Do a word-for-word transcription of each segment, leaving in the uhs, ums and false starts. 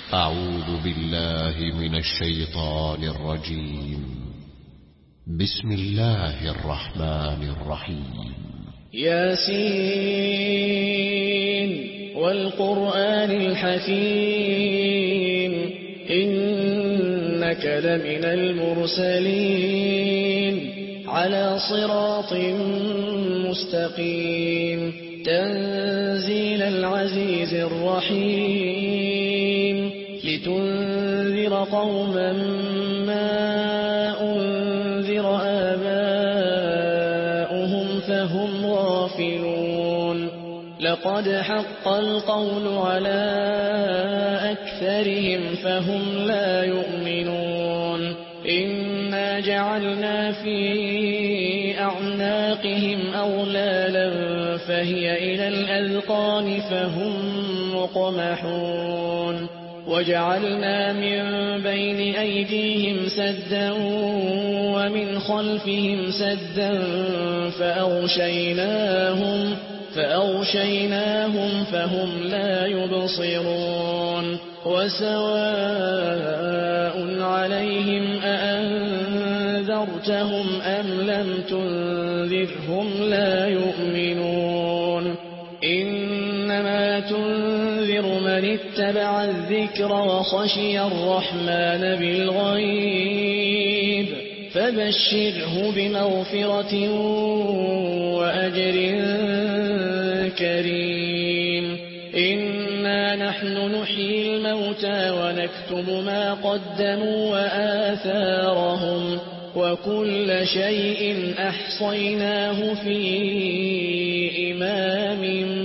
أعوذ بالله من الشيطان الرجيم. بسم الله الرحمن الرحيم. ياسين والقرآن الحكيم إنك لمن المرسلين على صراط مستقيم تنزيل العزيز الرحيم لتنذر قوما ما أنذر آباؤهم فهم غافلون لقد حق القول على أكثرهم فهم لا يؤمنون إنا جعلنا في أعناقهم أغلالا فهي إلى الأذقان فهم مقمحون وجعلنا من بين أيديهم سدا ومن خلفهم سدا فأغشيناهم فأغشيناهم فهم لا يبصرون وسواء عليهم أأنذرتهم أم لم تنذرهم لا يؤمنون إنما تنذر من اتبع الذكر وخشي الرحمن بالغيب فبشره بمغفرة وأجر كريم إنا نحن نحيي الموتى ونكتب ما قدموا وآثارهم وكل شيء أحصيناه في إمام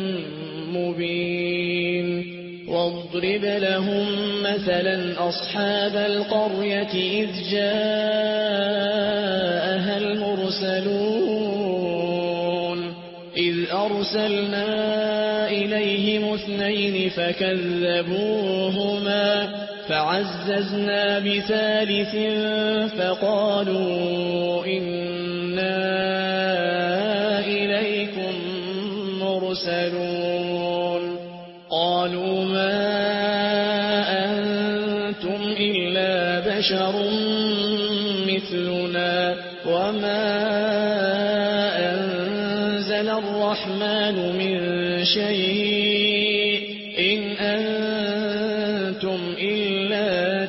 مبين واضرب لهم مثلا أصحاب القرية إذ جاءها المرسلون إذ أرسلنا إليهم اثنين فكذبوهما فعززنا بثالث فقالوا إنا إليكم مرسلون قالوا ما أنتم إلا بشر مثلنا وما أنزل الرحمن من شيء إن أنتم إلا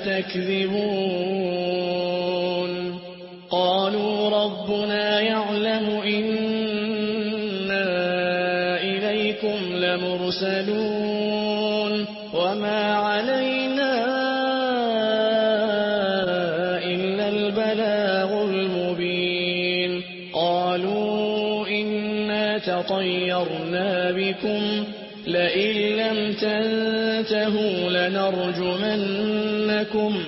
تكذبون قالوا ربنا يعلم إنا إليكم لمرسلون وما علينا إلا البلاغ المبين قالوا إنا تطيرنا بكم لئن لم تنتهوا لنرجمنكم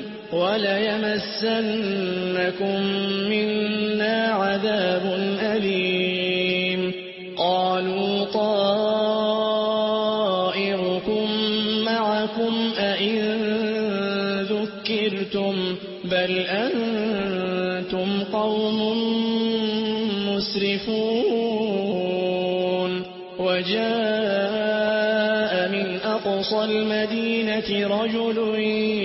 وليمسنكم منا عذاب أليم قالوا طائركم معكم أئن ذكرتم بل أنتم قوم مسرفون وجاء من أقصى المدينة رجل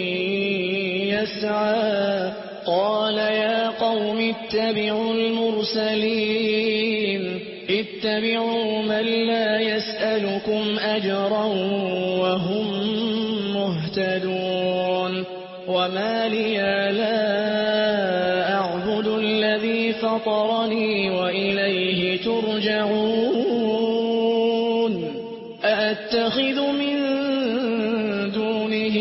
يسعى قال يا قوم اتبعوا المرسلين اتبعوا من لا يسألكم أجرا وهم مهتدون وما لي لا أعبد الذي فطرني وإليه ترجعون أأتخذ من دونه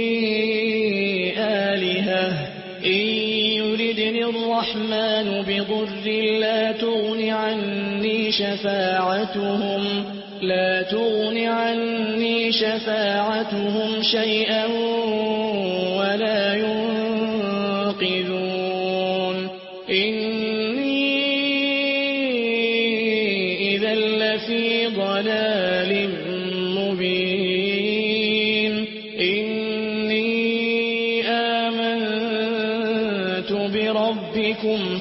آلهة إن يردني الرحمن بضر لا تغن عني شفاعتهم لا تغن عني شفاعتهم شيئا ولا ينقذون إني إذا لفي ضلال مبين إني آمنت بربكم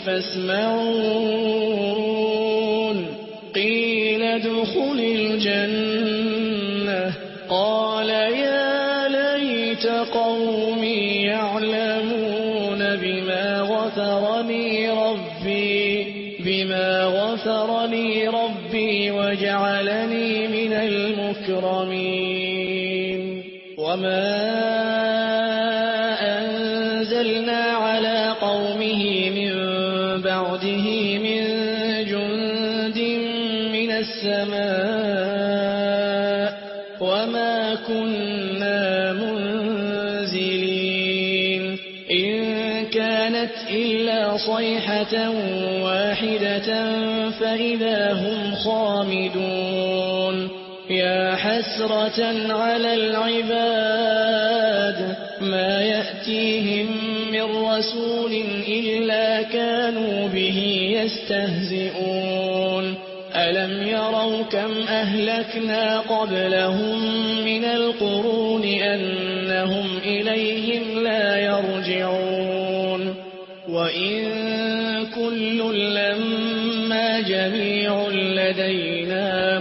فاسمعون قيل ادخل الجنة قال يا ليت ليت قومي يعلمون بما غفر لي ربي بما غفر لي ربي وجعلني من المكرمين وما أنزلنا على قومه من بعده من جند من السماء وما كنا منزلين إن كانت إلا صيحة واحدة فإذا هم خامدون يا حسرة على العباد ما يأتيهم من رسول إلا كانوا به يستهزئون ألم يروا كم أهلكنا قبلهم من القرون أنهم إليهم لا يرجعون وإن كل لما جميع لدينا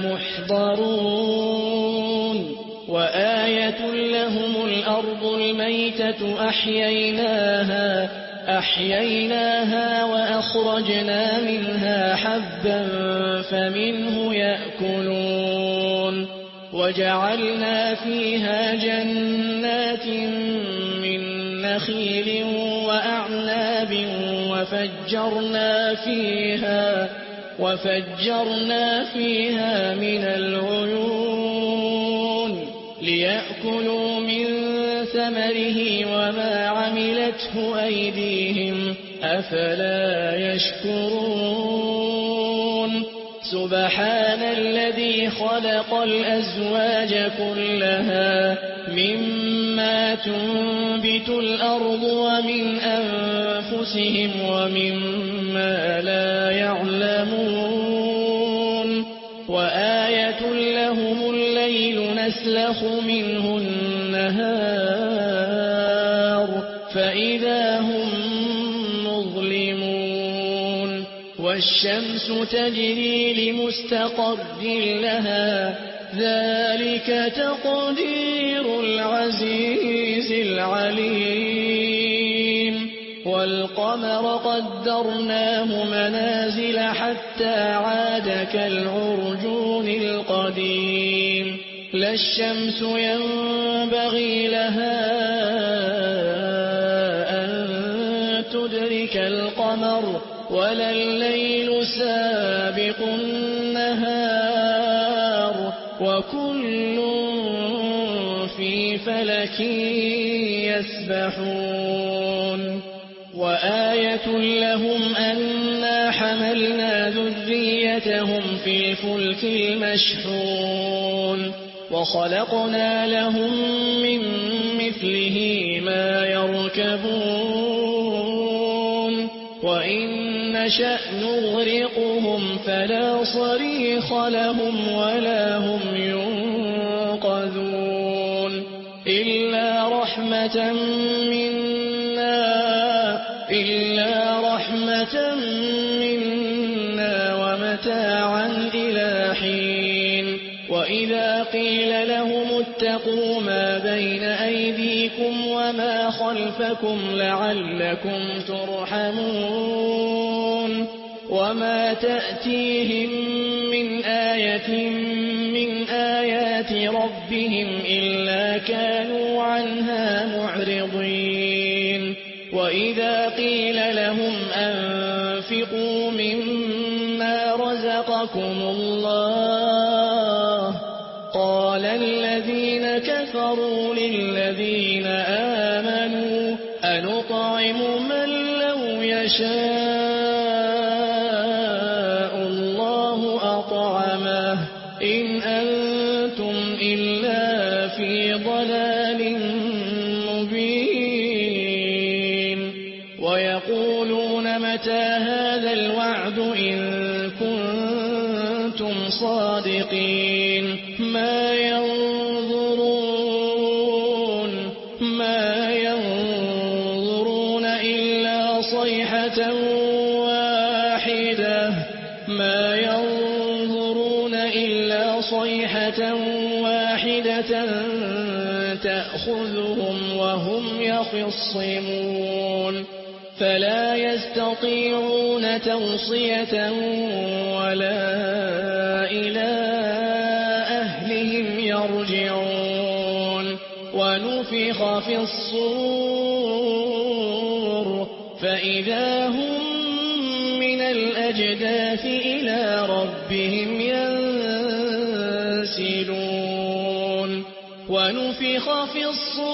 محضرون وآية لهم الأرض الميتة أحييناها أحييناها وأخرجنا منها حبا فمنه يأكلون وجعلنا فيها جنات من نخيل وأعناب وفجرنا فيها وفجرنا فيها من العيون ليأكلوا من ثمره وما عملته أيديهم أفلا يشكرون سبحان الذي خلق الأزواج كلها مما تنبت الأرض ومن أنفسهم ومما لا يعلمون وآية لهم الليل نسلخ منه النهار فإذا هم مظلمون والشمس تجري لمستقر لها ذلك تقدير العزيز العليم والقمر قدرناه منازل حتى عاد كالعرجون القديم لا الشمس ينبغي لها أن تدرك القمر ولا الليل سابق النهار وكل في فلك يسبحون وآية لهم أنا حملنا ذريتهم في الفلك المشحون وخلقنا لهم من مثله ما يركبون وإن نشأ نغرقهم فلا صريخ لهم ولا هم ينقذون إلا رحمة منا إلا رحمة منا ومتاعا إلى حين وإذا قيل لهم اتقوا ما بين أيديكم وما خلفكم لعلكم ترحمون وما تأتيهم من آية من آيات ربهم إلا كانوا عنها معرضين وإذا قيل لهم أنفقوا مما رزقكم الله قال الذين كفروا للذين آمنوا أنطعم من لو يشاء الله أطعمه إن أنتم إلا في ضلال مبين ويقولون متى هذا الوعد إن كنتم صادقين ما ينظرون ما ينظرون إلا صيحة واحدة ما ينظرون إلا صيحة واحدة تأخذهم وهم يخصمون فلا يستطيعون توصية ولا إلى أهلهم يرجعون ونفخ في الصور فإذا هم من الأجداث إلى ربهم ينسلون ونفخ في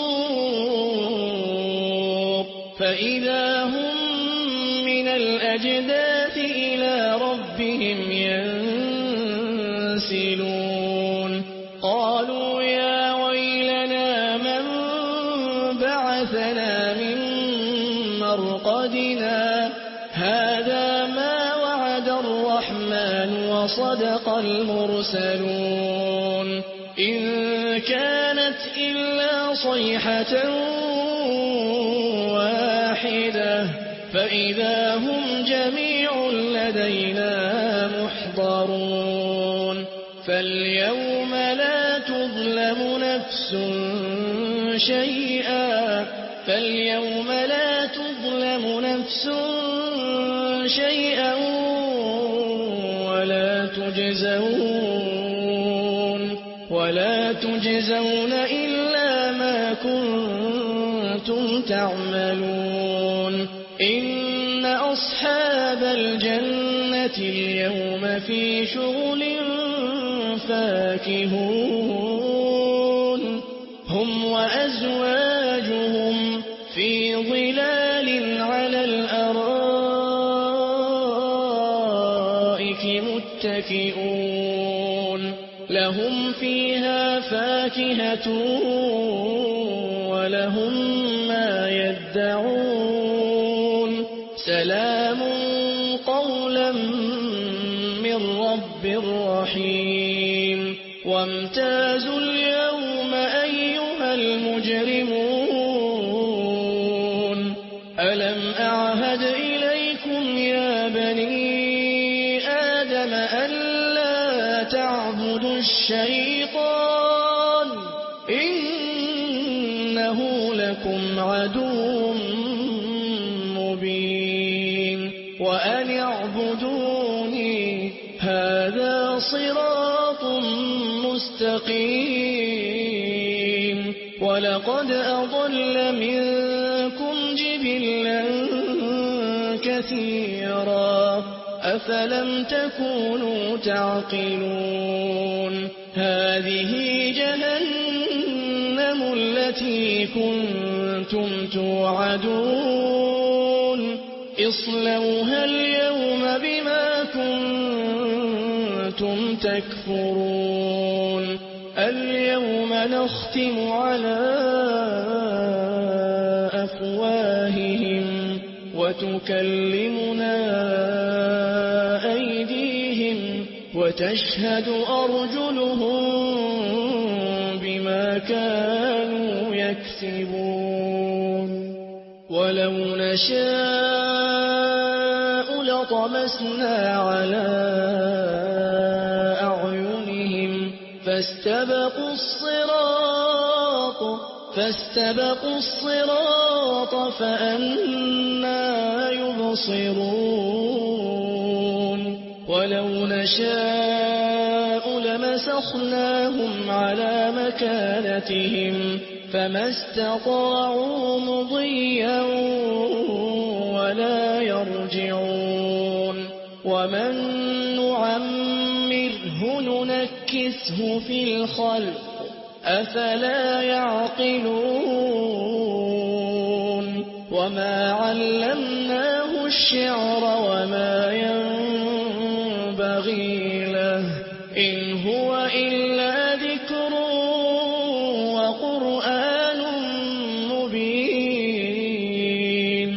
الصور فإذا هم من الأجداث إلى ربهم ينسلون قالوا يا ويلنا من بعثنا من مرقدنا هذا ما وعد الرحمن وصدق المرسلون إن كانت إلا صيحة واحدة فإذا هم جميع لدينا محضرون فاليوم لا تظلم نفس شيئا فاليوم لا تظلم نفس شيئا ولا تجزون ولا تجزون إلا ما كنتم تعملون إن أصحاب الجنة اليوم في شغل فاكهون هم وأزواجهم في ظلال على الأرائك متكئون لهم فيها فاكهة ولهم ما يدعون سلام قولا من رب رحيم وامتازوا اليوم أيها المجرمون ألم أعهد إليكم يا بني آدم ألا تعبدوا الشيطان إنه لكم عدو مبين وأن اعبدوني هذا صراط مستقيم ولقد أضل منكم جبلا كثيرا أفلم تكونوا تعقلون هذه جهنم التي كنتم توعدون اصلوها اليوم بما كنتم تكفرون اليوم نختم على أفواههم وتكلمنا أيديهم وتشهد أرجلهم بما كانوا يكسبون ولو نشاء لطمسنا على أعينهم فاستبقوا الصراط فاستبقوا الصراط فأنى يبصرون ولو نشاء لمسخناهم على مكانتهم فما استطاعوا مضيا ولا يرجعون ومن نعمره ننكسه في الخلق أفلا يعقلون وما علمناه الشعر وما ينبغي له إن هو إلا ذكر وقرآن مبين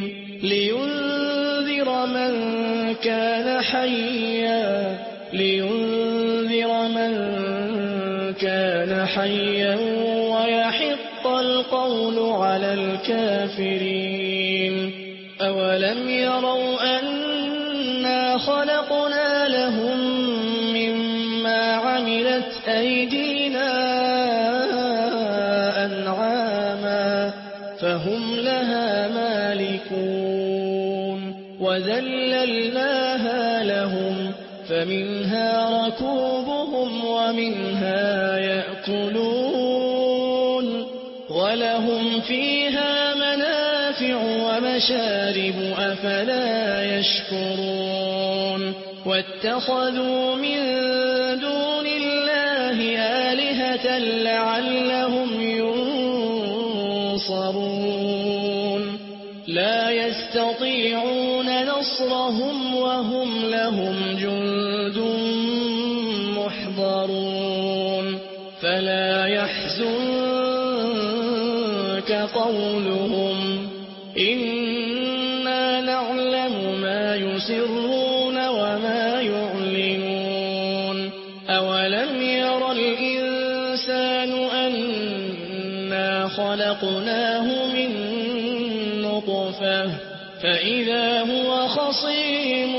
لينذر من كان حيا لينذر من كان حيا ويحق القول على الكافرين أولم يروا أنا خلقنا لهم مما عملت أيدينا أنعاما قياما فهم لها مالكون وذللناها لهم فمنها ركوبهم ومنها يأكلون ولهم فيها منافع ومشارب أفلا يشكرون واتخذوا من دون الله آلهة لعلهم ينصرون لا يستطيعون نصرهم وهم لهم جند محضرون فلا يحزنك قولهم إنا نعلم ما يسرون وما يعلنون أولم ير الإنسان أنا خلقناه من نطفة فإذا هو خصيم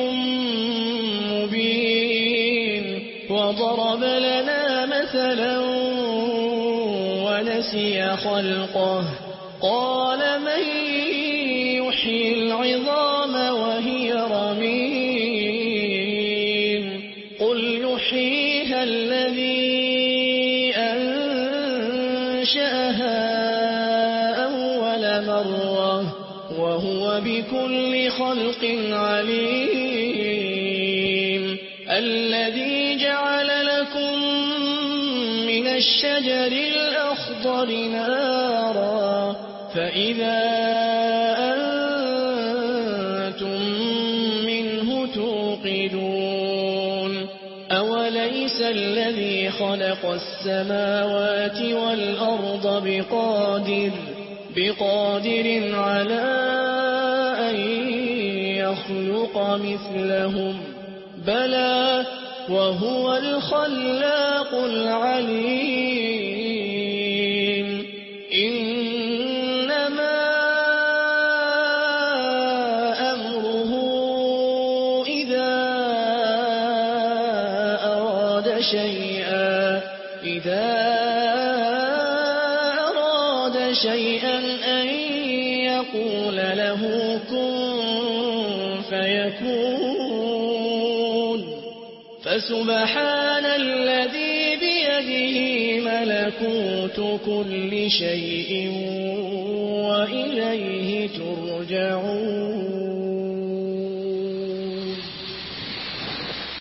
مبين وضرب لنا مثلا ونسي خلقه قال من يحيي العظام وهي رميم قل يحييها الذي أنشأها أول مرة وهو بكل خلق عليم الذي جعل لكم من الشجر الأخضر نارا فإذا أنتم منه توقدون أوليس الذي خلق السماوات والأرض بقادر بقادر على أن يخلق مثلهم بلى وهو الخلاق العليم إنما أمره إذا أراد شيئا إذا أراد شيئا أن يقول له كن فيكون فسبحان الذي بيده ملكوت كل شيء وإليه ترجعون